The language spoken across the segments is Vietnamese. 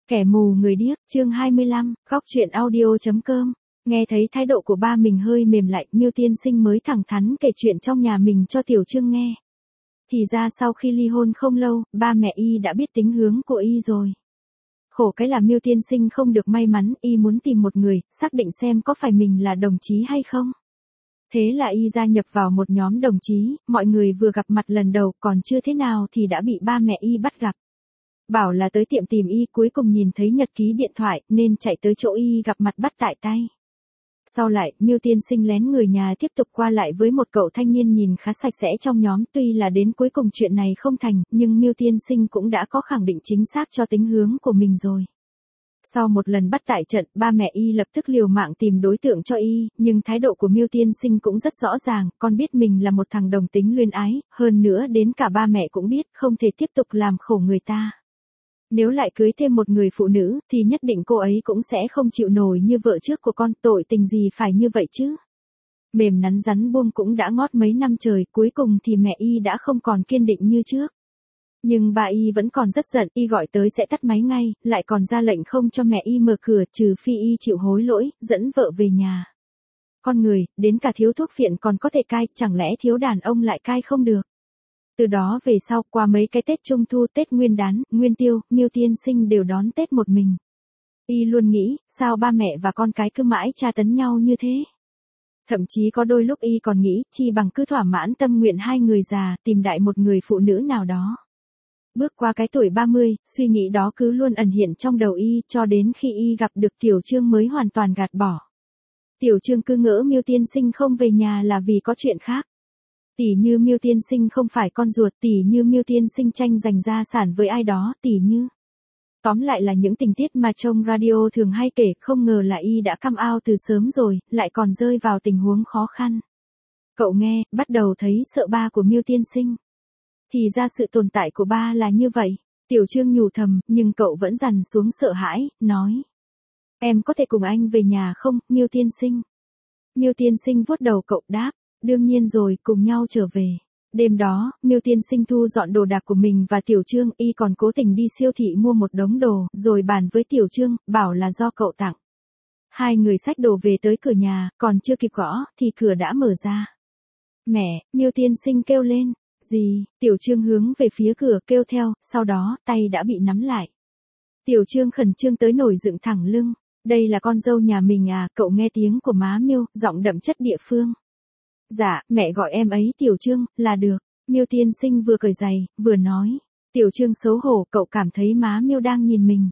Kẻ mù người điếc, chương 25, góc truyện audio.com. Nghe thấy thái độ của ba mình hơi mềm lại, Miêu Tiên Sinh mới thẳng thắn kể chuyện trong nhà mình cho Tiểu Chương nghe. Thì ra sau khi ly hôn không lâu, ba mẹ y đã biết tính hướng của y rồi. Khổ cái là Miêu Tiên Sinh không được may mắn, y muốn tìm một người, xác định xem có phải mình là đồng chí hay không. Thế là y gia nhập vào một nhóm đồng chí, mọi người vừa gặp mặt lần đầu còn chưa thế nào thì đã bị ba mẹ y bắt gặp. Bảo là tới tiệm tìm y, cuối cùng nhìn thấy nhật ký điện thoại nên chạy tới chỗ y gặp mặt bắt tại tay. Sau lại, Miêu Tiên Sinh lén người nhà tiếp tục qua lại với một cậu thanh niên nhìn khá sạch sẽ trong nhóm, tuy là đến cuối cùng chuyện này không thành, nhưng Miêu Tiên Sinh cũng đã có khẳng định chính xác cho tính hướng của mình rồi. Sau một lần bắt tại trận, ba mẹ y lập tức liều mạng tìm đối tượng cho y, nhưng thái độ của Miêu Tiên Sinh cũng rất rõ ràng, con biết mình là một thằng đồng tính luyến ái, hơn nữa đến cả ba mẹ cũng biết, không thể tiếp tục làm khổ người ta. Nếu lại cưới thêm một người phụ nữ, thì nhất định cô ấy cũng sẽ không chịu nổi như vợ trước của con, tội tình gì phải như vậy chứ. Mềm nắn rắn buông cũng đã ngót mấy năm trời, cuối cùng thì mẹ y đã không còn kiên định như trước. Nhưng bà y vẫn còn rất giận, y gọi tới sẽ tắt máy ngay, lại còn ra lệnh không cho mẹ y mở cửa, trừ phi y chịu hối lỗi, dẫn vợ về nhà. Con người, đến cả thiếu thuốc phiện còn có thể cai, chẳng lẽ thiếu đàn ông lại cai không được. Từ đó về sau, qua mấy cái Tết Trung Thu, Tết Nguyên Đán, Nguyên Tiêu, Miêu Tiên Sinh đều đón Tết một mình. Y luôn nghĩ, sao ba mẹ và con cái cứ mãi tra tấn nhau như thế. Thậm chí có đôi lúc y còn nghĩ, chi bằng cứ thỏa mãn tâm nguyện hai người già, tìm đại một người phụ nữ nào đó. Bước qua cái tuổi 30, suy nghĩ đó cứ luôn ẩn hiện trong đầu y, cho đến khi y gặp được Tiểu Chương mới hoàn toàn gạt bỏ. Tiểu Chương cứ ngỡ Miêu Tiên Sinh không về nhà là vì có chuyện khác. Tỉ như Miêu Tiên Sinh không phải con ruột, tỉ như Miêu Tiên Sinh tranh giành gia sản với ai đó, tỉ như. Tóm lại là những tình tiết mà trong radio thường hay kể, không ngờ là y đã come out từ sớm rồi, lại còn rơi vào tình huống khó khăn. Cậu nghe, bắt đầu thấy sợ ba của Miêu Tiên Sinh. Thì ra sự tồn tại của ba là như vậy. Tiểu Chương nhủ thầm, nhưng cậu vẫn dằn xuống sợ hãi, nói. Em có thể cùng anh về nhà không, Miêu Tiên Sinh? Miêu Tiên Sinh vuốt đầu cậu đáp. Đương nhiên rồi, cùng nhau trở về. Đêm đó, Miêu Tiên Sinh thu dọn đồ đạc của mình và Tiểu Chương, y còn cố tình đi siêu thị mua một đống đồ, rồi bàn với Tiểu Chương, bảo là do cậu tặng. Hai người xách đồ về tới cửa nhà, còn chưa kịp gõ, thì cửa đã mở ra. Mẹ, Miêu Tiên Sinh kêu lên. Gì? Tiểu Chương hướng về phía cửa kêu theo, sau đó, tay đã bị nắm lại. Tiểu Chương khẩn trương tới nổi dựng thẳng lưng. Đây là con dâu nhà mình à, cậu nghe tiếng của má Miêu, giọng đậm chất địa phương. Dạ, mẹ gọi em ấy Tiểu Chương, là được. Miêu Tiên Sinh vừa cởi giày, vừa nói. Tiểu Chương xấu hổ, cậu cảm thấy má Miêu đang nhìn mình.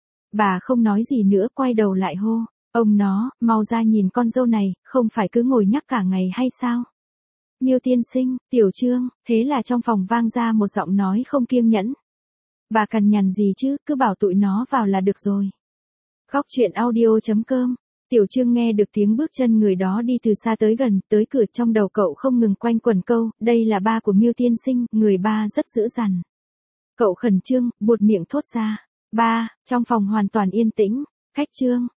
Bà không nói gì nữa, quay đầu lại hô. Ông nó, mau ra nhìn con dâu này, không phải cứ ngồi nhắc cả ngày hay sao? Miêu Tiên Sinh, Tiểu Chương, thế là trong phòng vang ra một giọng nói không kiêng nhẫn. Bà cằn nhằn gì chứ, cứ bảo tụi nó vào là được rồi. Góc truyện audio.com. Tiểu Chương nghe được tiếng bước chân người đó đi từ xa tới gần, tới cửa, trong đầu cậu không ngừng quanh quẩn câu, đây là ba của Miêu Tiên Sinh, người ba rất dữ dằn. Cậu khẩn trương, buột miệng thốt ra, ba, trong phòng hoàn toàn yên tĩnh, cách Chương,